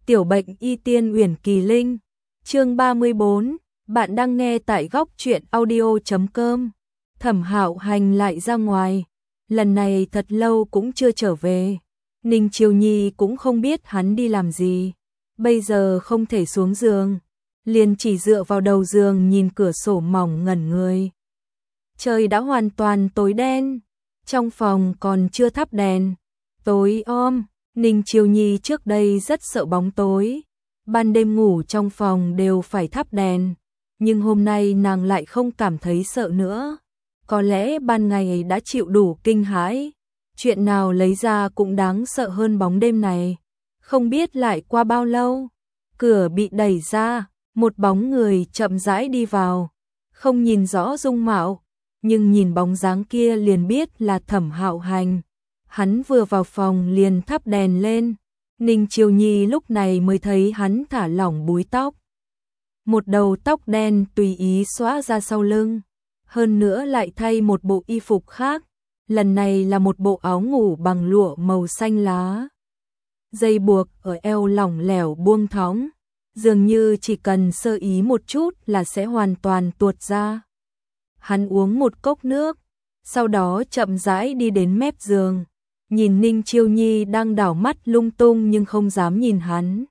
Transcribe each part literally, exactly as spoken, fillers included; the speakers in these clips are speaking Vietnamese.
Tiểu bệnh y tiên Uyển Kỳ Linh. Chương ba mươi bốn, bạn đang nghe tại góc truyện audio chấm com. Thẩm Hạo Hành lại ra ngoài, lần này thật lâu cũng chưa trở về. Ninh Chiêu Nhi cũng không biết hắn đi làm gì, bây giờ không thể xuống giường, liền chỉ dựa vào đầu giường nhìn cửa sổ mỏng ngẩn người. Trời đã hoàn toàn tối đen, trong phòng còn chưa thắp đèn, tối om. Ninh Chiêu Nhi trước đây rất sợ bóng tối, ban đêm ngủ trong phòng đều phải thắp đèn, nhưng hôm nay nàng lại không cảm thấy sợ nữa. Có lẽ ban ngày đã chịu đủ kinh hãi, chuyện nào lấy ra cũng đáng sợ hơn bóng đêm này. Không biết lại qua bao lâu, cửa bị đẩy ra, một bóng người chậm rãi đi vào, không nhìn rõ dung mạo, nhưng nhìn bóng dáng kia liền biết là Thẩm Hạo Hành. Hắn vừa vào phòng liền thắp đèn lên, Ninh Chiêu Nhi lúc này mới thấy hắn thả lỏng búi tóc. Một đầu tóc đen tùy ý xõa ra sau lưng, hơn nữa lại thay một bộ y phục khác, lần này là một bộ áo ngủ bằng lụa màu xanh lá. Dây buộc ở eo lỏng lẻo buông thõng, dường như chỉ cần sơ ý một chút là sẽ hoàn toàn tuột ra. Hắn uống một cốc nước, sau đó chậm rãi đi đến mép giường. Nhìn Ninh Chiêu Nhi đang đảo mắt lung tung nhưng không dám nhìn hắn.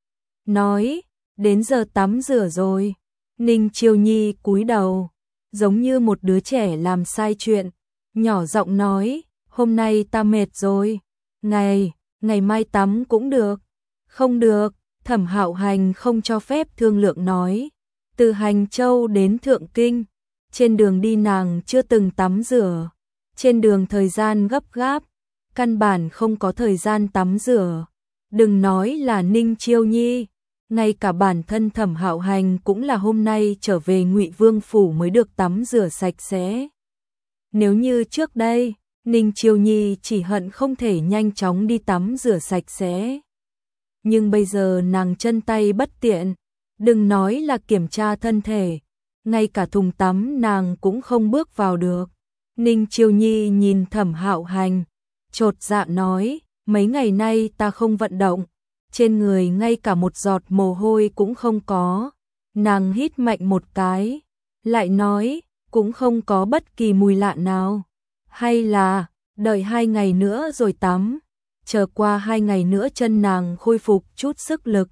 Nói, đến giờ tắm rửa rồi. Ninh Chiêu Nhi cúi đầu, giống như một đứa trẻ làm sai chuyện, nhỏ giọng nói, hôm nay ta mệt rồi, ngày, ngày mai tắm cũng được. Không được, Thẩm Hạo Hành không cho phép thương lượng nói. Từ Hành Châu đến Thượng Kinh, trên đường đi nàng chưa từng tắm rửa, trên đường thời gian gấp gáp, căn bản không có thời gian tắm rửa. Đừng nói là Ninh Chiêu Nhi, ngay cả bản thân Thẩm Hạo Hành cũng là hôm nay trở về Ngụy Vương phủ mới được tắm rửa sạch sẽ. Nếu như trước đây, Ninh Chiêu Nhi chỉ hận không thể nhanh chóng đi tắm rửa sạch sẽ. Nhưng bây giờ nàng chân tay bất tiện, đừng nói là kiểm tra thân thể, ngay cả thùng tắm nàng cũng không bước vào được. Ninh Chiêu Nhi nhìn Thẩm Hạo Hành, chột dạ nói, mấy ngày nay ta không vận động, trên người ngay cả một giọt mồ hôi cũng không có. Nàng hít mạnh một cái, lại nói, cũng không có bất kỳ mùi lạ nào. Hay là, đợi hai ngày nữa rồi tắm, chờ qua hai ngày nữa chân nàng khôi phục chút sức lực,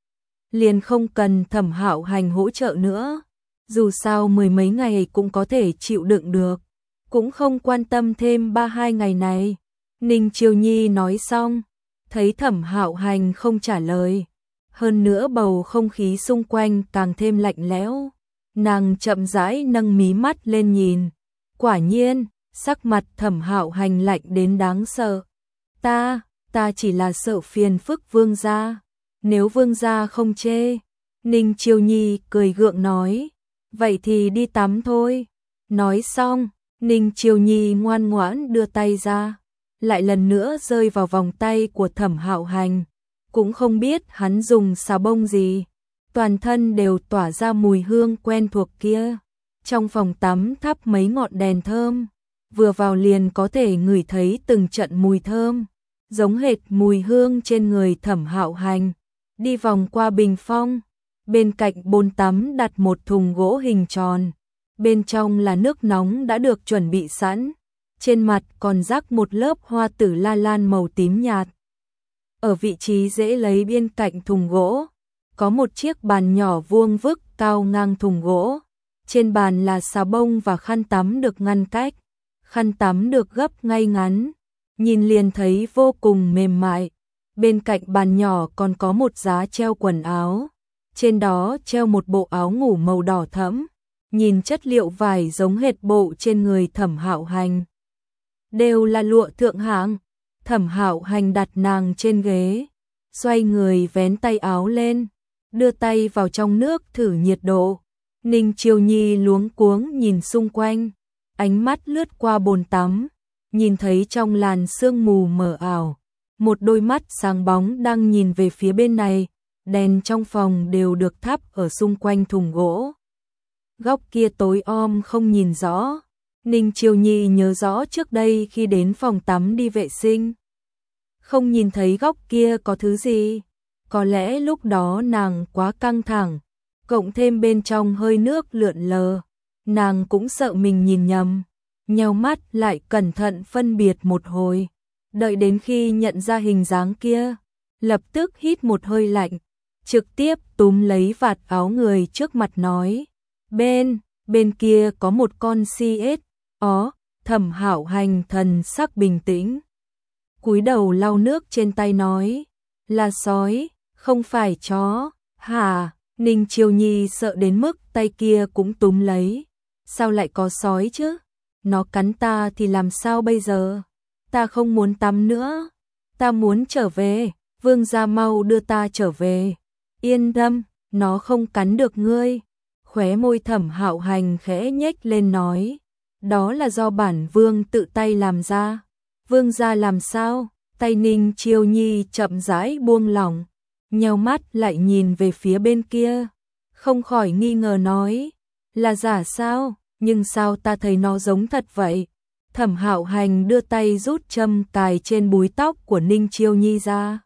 liền không cần Thẩm Hạo Hành hỗ trợ nữa. Dù sao mười mấy ngày cũng có thể chịu đựng được, cũng không quan tâm thêm ba hai ngày này. Ninh Chiêu Nhi nói xong, thấy Thẩm Hạo Hành không trả lời, hơn nữa bầu không khí xung quanh càng thêm lạnh lẽo, nàng chậm rãi nâng mí mắt lên nhìn, quả nhiên, sắc mặt Thẩm Hạo Hành lạnh đến đáng sợ. Ta, ta chỉ là sợ phiền phức vương gia, nếu vương gia không chê. Ninh Chiêu Nhi cười gượng nói, vậy thì đi tắm thôi. Nói xong, Ninh Chiêu Nhi ngoan ngoãn đưa tay ra, lại lần nữa rơi vào vòng tay của Thẩm Hạo Hành, cũng không biết hắn dùng xà bông gì, toàn thân đều tỏa ra mùi hương quen thuộc kia. Trong phòng tắm thắp mấy ngọn đèn thơm, vừa vào liền có thể ngửi thấy từng trận mùi thơm, giống hệt mùi hương trên người Thẩm Hạo Hành. Đi vòng qua bình phong, bên cạnh bồn tắm đặt một thùng gỗ hình tròn, bên trong là nước nóng đã được chuẩn bị sẵn. Trên mặt còn rắc một lớp hoa tử la lan màu tím nhạt. Ở vị trí dễ lấy bên cạnh thùng gỗ, có một chiếc bàn nhỏ vuông vức cao ngang thùng gỗ. Trên bàn là xà bông và khăn tắm được ngăn cách. Khăn tắm được gấp ngay ngắn, nhìn liền thấy vô cùng mềm mại. Bên cạnh bàn nhỏ còn có một giá treo quần áo. Trên đó treo một bộ áo ngủ màu đỏ thẫm, nhìn chất liệu vải giống hệt bộ trên người Thẩm Hạo Hành, đều là lụa thượng hạng. Thẩm Hạo Hành đặt nàng trên ghế, xoay người vén tay áo lên, đưa tay vào trong nước thử nhiệt độ. Ninh Chiêu Nhi luống cuống nhìn xung quanh, ánh mắt lướt qua bồn tắm, nhìn thấy trong làn sương mù mờ ảo, một đôi mắt sáng bóng đang nhìn về phía bên này. Đèn trong phòng đều được thắp ở xung quanh thùng gỗ, góc kia tối om không nhìn rõ. Ninh Chiêu Nhi nhớ rõ trước đây khi đến phòng tắm đi vệ sinh, không nhìn thấy góc kia có thứ gì, Có lẽ lúc đó nàng quá căng thẳng, cộng thêm bên trong hơi nước lượn lờ, nàng cũng sợ mình nhìn nhầm, nheo mắt lại cẩn thận phân biệt một hồi, đợi đến khi nhận ra hình dáng kia, lập tức hít một hơi lạnh, trực tiếp túm lấy vạt áo người trước mặt nói, bên, bên kia có một con xê ét, ó, Thẩm Hạo Hành thần sắc bình tĩnh, cúi đầu lau nước trên tay nói, là sói, không phải chó, hả? Ninh Chiêu Nhi sợ đến mức tay kia cũng túm lấy, sao lại có sói chứ? Nó cắn ta thì làm sao bây giờ? Ta không muốn tắm nữa, ta muốn trở về, vương gia mau đưa ta trở về. Yên tâm, nó không cắn được ngươi. Khóe môi Thẩm Hạo Hành khẽ nhếch lên nói, đó là do bản vương tự tay làm ra. Vương gia làm sao? Tay Ninh Chiêu Nhi chậm rãi buông lỏng, nheo mắt lại nhìn về phía bên kia, không khỏi nghi ngờ nói, là giả sao? Nhưng sao ta thấy nó giống thật vậy? Thẩm Hạo Hành đưa tay rút châm cài trên búi tóc của Ninh Chiêu Nhi ra,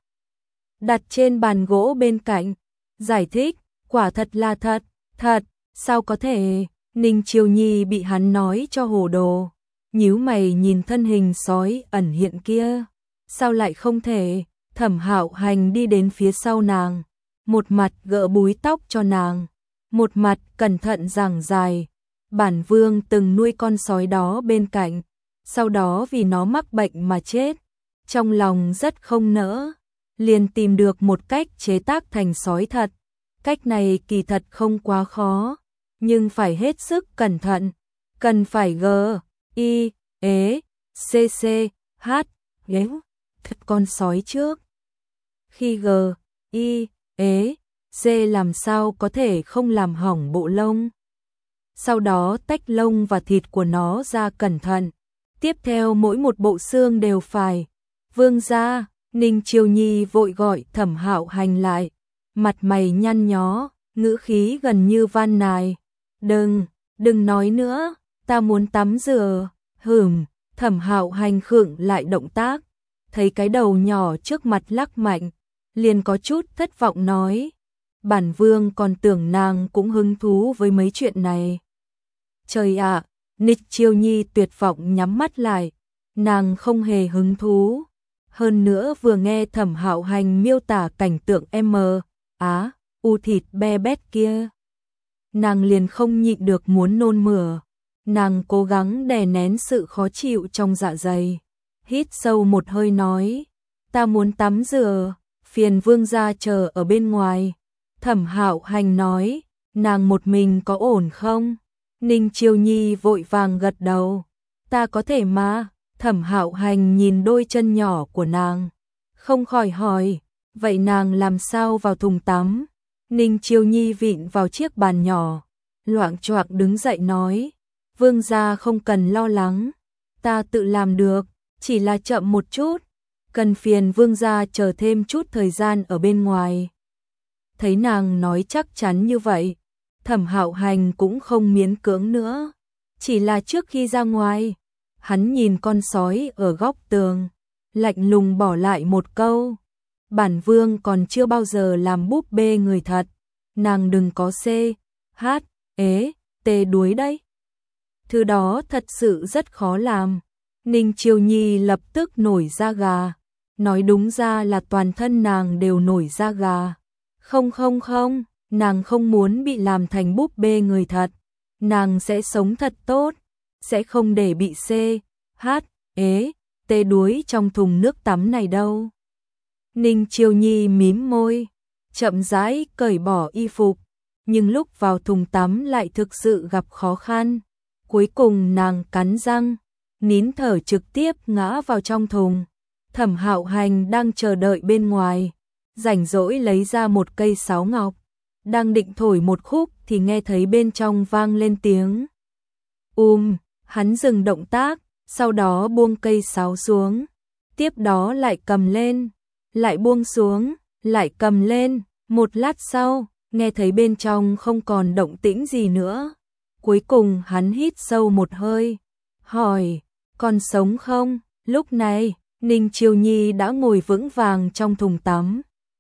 đặt trên bàn gỗ bên cạnh, giải thích, quả thật là thật, thật, sao có thể? Ninh Chiêu Nhi bị hắn nói cho hồ đồ, nhíu mày nhìn thân hình sói ẩn hiện kia, sao lại không thể? Thẩm Hạo Hành đi đến phía sau nàng, một mặt gỡ búi tóc cho nàng, một mặt cẩn thận giảng giải, bản vương từng nuôi con sói đó bên cạnh, sau đó vì nó mắc bệnh mà chết, trong lòng rất không nỡ, liền tìm được một cách chế tác thành sói thật. Cách này kỳ thật không quá khó, nhưng phải hết sức cẩn thận, cần phải g, i, ế, c, c, h, ghéo, thật con sói trước. Khi g, i, ế, c làm sao có thể không làm hỏng bộ lông. Sau đó tách lông và thịt của nó ra cẩn thận. Tiếp theo mỗi một bộ xương đều phải. Vương gia, Ninh Chiêu Nhi vội gọi Thẩm Hạo Hành lại, mặt mày nhăn nhó, ngữ khí gần như van nài. Đừng, đừng nói nữa, ta muốn tắm rửa. Hửm, Thẩm Hạo Hành khựng lại động tác, thấy cái đầu nhỏ trước mặt lắc mạnh, liền có chút thất vọng nói, bản vương còn tưởng nàng cũng hứng thú với mấy chuyện này. Trời ạ, à, Ninh Chiêu Nhi tuyệt vọng nhắm mắt lại, nàng không hề hứng thú. Hơn nữa vừa nghe Thẩm Hạo Hành miêu tả cảnh tượng M, á, u thịt be bét kia, nàng liền không nhịn được muốn nôn mửa. Nàng cố gắng đè nén sự khó chịu trong dạ dày, hít sâu một hơi nói, ta muốn tắm rửa, phiền vương gia chờ ở bên ngoài. Thẩm Hạo Hành nói, nàng một mình có ổn không? Ninh Chiêu Nhi vội vàng gật đầu, ta có thể mà. Thẩm Hạo Hành nhìn đôi chân nhỏ của nàng, không khỏi hỏi, vậy nàng làm sao vào thùng tắm? Ninh Chiêu Nhi vịn vào chiếc bàn nhỏ, loạng choạng đứng dậy nói, vương gia không cần lo lắng, ta tự làm được, chỉ là chậm một chút, cần phiền vương gia chờ thêm chút thời gian ở bên ngoài. Thấy nàng nói chắc chắn như vậy, Thẩm Hạo Hành cũng không miễn cưỡng nữa, chỉ là trước khi ra ngoài, hắn nhìn con sói ở góc tường, lạnh lùng bỏ lại một câu, bản vương còn chưa bao giờ làm búp bê người thật, nàng đừng có c, h, ế, tê đuối đấy. Thứ đó thật sự rất khó làm. Ninh Chiêu Nhi lập tức nổi da gà, nói đúng ra là toàn thân nàng đều nổi da gà. Không không không, nàng không muốn bị làm thành búp bê người thật, nàng sẽ sống thật tốt, sẽ không để bị c, h, ế, tê đuối trong thùng nước tắm này đâu. Ninh Chiêu Nhi mím môi, chậm rãi cởi bỏ y phục, nhưng lúc vào thùng tắm lại thực sự gặp khó khăn. Cuối cùng nàng cắn răng, nín thở trực tiếp ngã vào trong thùng. Thẩm Hạo Hành đang chờ đợi bên ngoài, rảnh rỗi lấy ra một cây sáo ngọc, đang định thổi một khúc thì nghe thấy bên trong vang lên tiếng Um, hắn dừng động tác, sau đó buông cây sáo xuống, tiếp đó lại cầm lên, lại buông xuống, lại cầm lên, một lát sau, nghe thấy bên trong không còn động tĩnh gì nữa. Cuối cùng hắn hít sâu một hơi, hỏi, còn sống không? Lúc này, Ninh Chiêu Nhi đã ngồi vững vàng trong thùng tắm,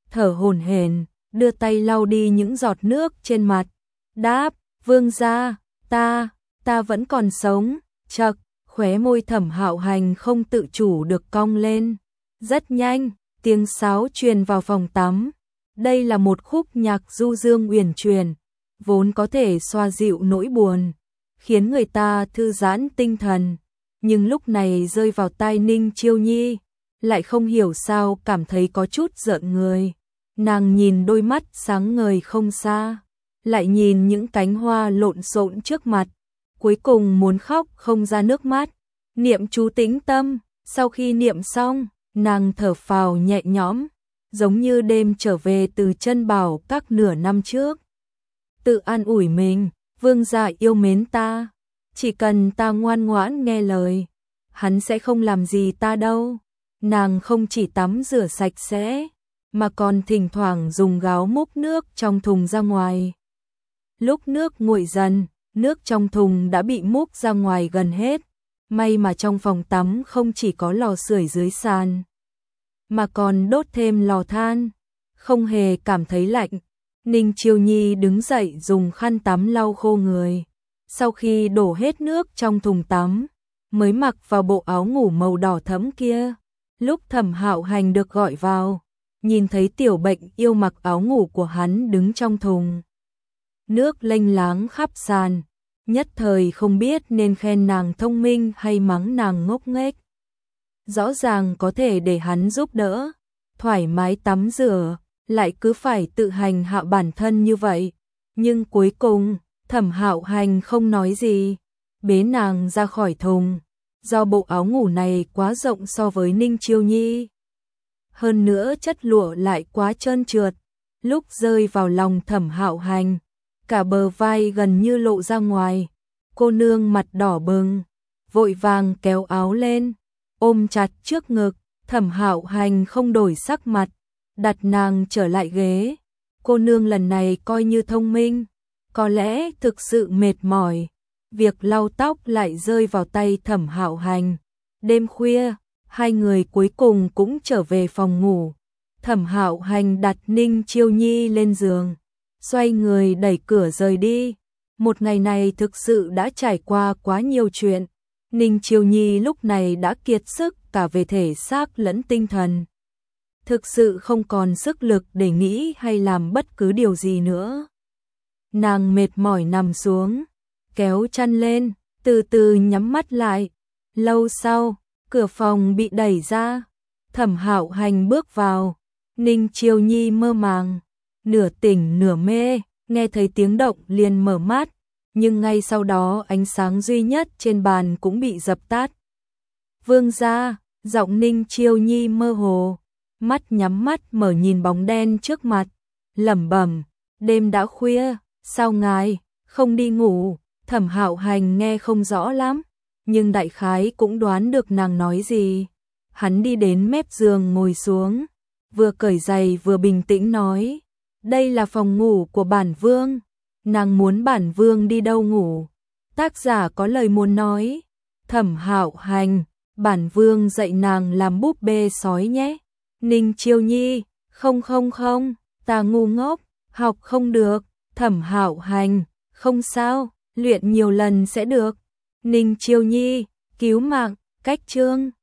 thở hổn hển, đưa tay lau đi những giọt nước trên mặt. Đáp, vương gia, ta, ta vẫn còn sống. Chậc, khóe môi Thẩm Hạo Hành không tự chủ được cong lên. Rất nhanh, tiếng sáo truyền vào phòng tắm. Đây là một khúc nhạc du dương uyển chuyển, vốn có thể xoa dịu nỗi buồn, khiến người ta thư giãn tinh thần. Nhưng lúc này rơi vào tai Ninh Chiêu Nhi, lại không hiểu sao cảm thấy có chút rợn người. Nàng nhìn đôi mắt sáng ngời không xa, lại nhìn những cánh hoa lộn xộn trước mặt, cuối cùng muốn khóc không ra nước mắt. Niệm chú tĩnh tâm, sau khi niệm xong, nàng thở phào nhẹ nhõm, giống như đêm trở về từ chân bảo các nửa năm trước. Tự an ủi mình, vương gia yêu mến ta, chỉ cần ta ngoan ngoãn nghe lời, hắn sẽ không làm gì ta đâu. Nàng không chỉ tắm rửa sạch sẽ, mà còn thỉnh thoảng dùng gáo múc nước trong thùng ra ngoài. Lúc nước nguội dần, nước trong thùng đã bị múc ra ngoài gần hết. May mà trong phòng tắm không chỉ có lò sưởi dưới sàn, mà còn đốt thêm lò than, không hề cảm thấy lạnh. Ninh Chiêu Nhi đứng dậy dùng khăn tắm lau khô người. Sau khi đổ hết nước trong thùng tắm, mới mặc vào bộ áo ngủ màu đỏ thẫm kia. Lúc Thẩm Hạo Hành được gọi vào, nhìn thấy tiểu bệnh yêu mặc áo ngủ của hắn đứng trong thùng. Nước lênh láng khắp sàn, nhất thời không biết nên khen nàng thông minh hay mắng nàng ngốc nghếch. Rõ ràng có thể để hắn giúp đỡ, thoải mái tắm rửa, lại cứ phải tự hành hạ bản thân như vậy. Nhưng cuối cùng, Thẩm Hạo Hành không nói gì, bế nàng ra khỏi thùng. Do bộ áo ngủ này quá rộng so với Ninh Chiêu Nhi, hơn nữa chất lụa lại quá trơn trượt, lúc rơi vào lòng Thẩm Hạo Hành, cả bờ vai gần như lộ ra ngoài. Cô nương mặt đỏ bừng, vội vàng kéo áo lên, ôm chặt trước ngực. Thẩm Hạo Hành không đổi sắc mặt, đặt nàng trở lại ghế. Cô nương lần này coi như thông minh, có lẽ thực sự mệt mỏi. Việc lau tóc lại rơi vào tay Thẩm Hạo Hành. Đêm khuya, hai người cuối cùng cũng trở về phòng ngủ. Thẩm Hạo Hành đặt Ninh Chiêu Nhi lên giường, xoay người đẩy cửa rời đi. Một ngày này thực sự đã trải qua quá nhiều chuyện. Ninh Chiêu Nhi lúc này đã kiệt sức cả về thể xác lẫn tinh thần. Thực sự không còn sức lực để nghĩ hay làm bất cứ điều gì nữa. Nàng mệt mỏi nằm xuống, kéo chăn lên, từ từ nhắm mắt lại. Lâu sau, cửa phòng bị đẩy ra. Thẩm Hạo Hành bước vào. Ninh Chiêu Nhi mơ màng, nửa tỉnh nửa mê, nghe thấy tiếng động liền mở mắt. Nhưng ngay sau đó ánh sáng duy nhất trên bàn cũng bị dập tắt. Vương gia, giọng Ninh Chiêu Nhi mơ hồ, mắt nhắm mắt mở nhìn bóng đen trước mặt, lẩm bẩm, đêm đã khuya, sao ngài không đi ngủ? Thẩm Hạo Hành nghe không rõ lắm, nhưng đại khái cũng đoán được nàng nói gì. Hắn đi đến mép giường ngồi xuống, vừa cởi giày vừa bình tĩnh nói, đây là phòng ngủ của bản vương, nàng muốn bản vương đi đâu ngủ? Tác giả có lời muốn nói. Thẩm Hạo Hành, bản vương dạy nàng làm búp bê sói nhé. Ninh Chiêu Nhi, không không không, ta ngu ngốc, học không được. Thẩm Hạo Hành, không sao, luyện nhiều lần sẽ được. Ninh Chiêu Nhi, cứu mạng, cách chương.